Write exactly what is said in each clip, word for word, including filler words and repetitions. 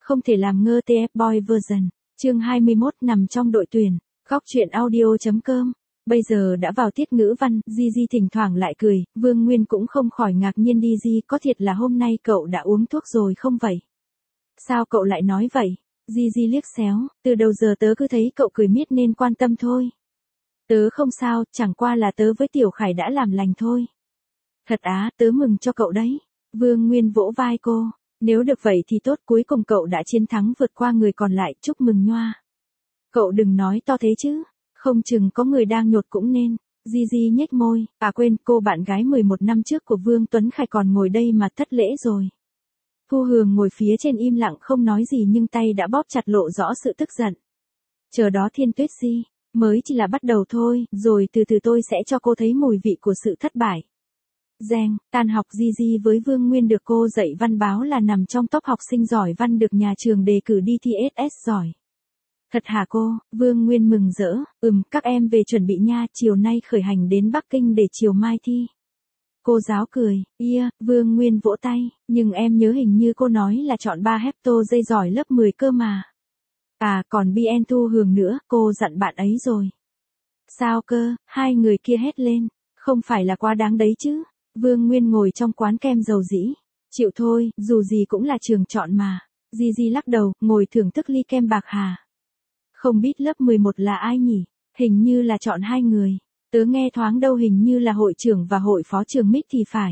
Không thể làm ngơ tê ép Boy version. Chương hai mươi mốt nằm trong đội tuyển. Góc truyện audio.com. Bây giờ đã vào tiết ngữ văn, Gigi thỉnh thoảng lại cười, Vương Nguyên cũng không khỏi ngạc nhiên đi Di, có thiệt là hôm nay cậu đã uống thuốc rồi không vậy? Sao cậu lại nói vậy? Gigi liếc xéo, từ đầu giờ tớ cứ thấy cậu cười miết nên quan tâm thôi. Tớ không sao, chẳng qua là tớ với Tiểu Khải đã làm lành thôi. Thật á, tớ mừng cho cậu đấy. Vương Nguyên vỗ vai cô, nếu được vậy thì tốt, cuối cùng cậu đã chiến thắng vượt qua người còn lại, chúc mừng nhoa. Cậu đừng nói to thế chứ, không chừng có người đang nhột cũng nên. Gigi nhếch môi, à quên, cô bạn gái mười một năm trước của Vương Tuấn Khải còn ngồi đây mà thất lễ rồi. Thu Hường ngồi phía trên im lặng không nói gì nhưng tay đã bóp chặt lộ rõ sự tức giận. Chờ đó Thiên Tuyết Di, mới chỉ là bắt đầu thôi, rồi từ từ tôi sẽ cho cô thấy mùi vị của sự thất bại. Giang, tan học Gigi với Vương Nguyên được cô dạy văn báo là nằm trong top học sinh giỏi văn được nhà trường đề cử đi thi ét ét giỏi. Thật hả cô? Vương Nguyên mừng rỡ, ừm, các em về chuẩn bị nha, chiều nay khởi hành đến Bắc Kinh để chiều mai thi. Cô giáo cười, yeah, Vương Nguyên vỗ tay, nhưng em nhớ hình như cô nói là chọn ba hecto dây giỏi lớp mười cơ mà. À, còn bê en Thu Hường nữa, cô dặn bạn ấy rồi. Sao cơ? Hai người kia hét lên, không phải là quá đáng đấy chứ. Vương Nguyên ngồi trong quán kem dầu dĩ, chịu thôi, dù gì cũng là trường chọn mà. Gigi lắc đầu, ngồi thưởng thức ly kem bạc hà. Không biết lớp mười một là ai nhỉ? Hình như là chọn hai người. Tớ nghe thoáng đâu hình như là hội trưởng và hội phó trưởng mít thì phải.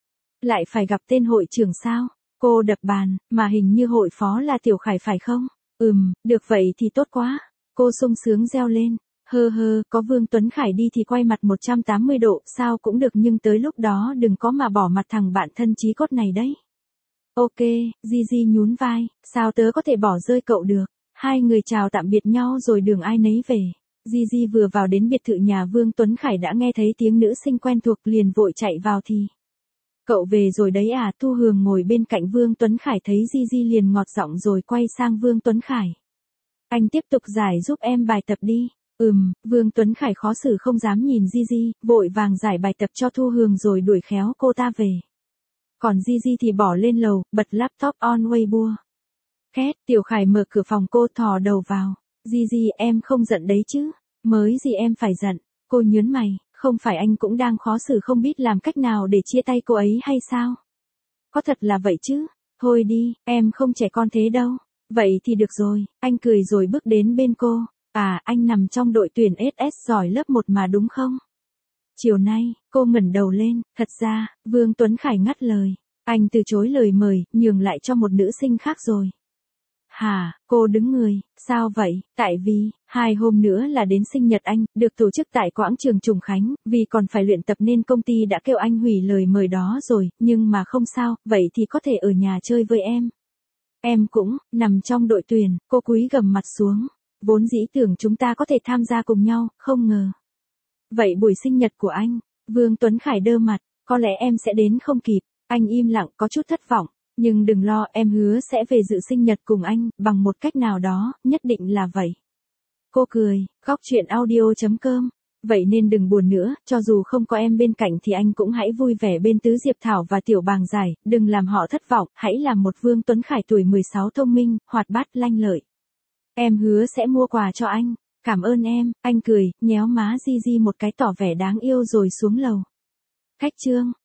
Lại phải gặp tên hội trưởng sao? Cô đập bàn, mà hình như hội phó là Tiểu Khải phải không? Ừm, được vậy thì tốt quá. Cô sung sướng reo lên. Hơ hơ, có Vương Tuấn Khải đi thì quay mặt một trăm tám mươi độ, sao cũng được nhưng tới lúc đó đừng có mà bỏ mặt thằng bạn thân chí cốt này đấy. Ok, Gigi nhún vai, sao tớ có thể bỏ rơi cậu được. Hai người chào tạm biệt nhau rồi đường ai nấy về. Gigi vừa vào đến biệt thự nhà Vương Tuấn Khải đã nghe thấy tiếng nữ sinh quen thuộc liền vội chạy vào thì. Cậu về rồi đấy à? Thu Hường ngồi bên cạnh Vương Tuấn Khải thấy Gigi liền ngọt giọng rồi quay sang Vương Tuấn Khải. Anh tiếp tục giải giúp em bài tập đi. Ừm, Vương Tuấn Khải khó xử không dám nhìn Gigi, vội vàng giải bài tập cho Thu Hường rồi đuổi khéo cô ta về. Còn Gigi thì bỏ lên lầu, bật laptop on Weibo. Két, Tiểu Khải mở cửa phòng cô thò đầu vào. Gigi, em không giận đấy chứ? Mới gì em phải giận? Cô nhớn mày, không phải anh cũng đang khó xử không biết làm cách nào để chia tay cô ấy hay sao? Có thật là vậy chứ? Thôi đi, em không trẻ con thế đâu. Vậy thì được rồi, anh cười rồi bước đến bên cô. À, anh nằm trong đội tuyển ét ét giỏi lớp một mà đúng không? Chiều nay, cô ngẩng đầu lên, thật ra, Vương Tuấn Khải ngắt lời. Anh từ chối lời mời, nhường lại cho một nữ sinh khác rồi. Hả, cô đứng người, sao vậy? Tại vì, hai hôm nữa là đến sinh nhật anh, được tổ chức tại quảng trường Trùng Khánh, vì còn phải luyện tập nên công ty đã kêu anh hủy lời mời đó rồi, nhưng mà không sao, vậy thì có thể ở nhà chơi với em. Em cũng, nằm trong đội tuyển, cô cúi gằm mặt xuống. Vốn dĩ tưởng chúng ta có thể tham gia cùng nhau, không ngờ. Vậy buổi sinh nhật của anh, Vương Tuấn Khải đơ mặt, có lẽ em sẽ đến không kịp, anh im lặng có chút thất vọng, nhưng đừng lo em hứa sẽ về dự sinh nhật cùng anh, bằng một cách nào đó, nhất định là vậy. Cô cười, góc truyện audio.com, vậy nên đừng buồn nữa, cho dù không có em bên cạnh thì anh cũng hãy vui vẻ bên Tứ Diệp Thảo và Tiểu Bàng Giải, đừng làm họ thất vọng, hãy làm một Vương Tuấn Khải tuổi mười sáu thông minh, hoạt bát lanh lợi. Em hứa sẽ mua quà cho anh. Cảm ơn em, anh cười, nhéo má Gigi một cái tỏ vẻ đáng yêu rồi xuống lầu. Khách trương.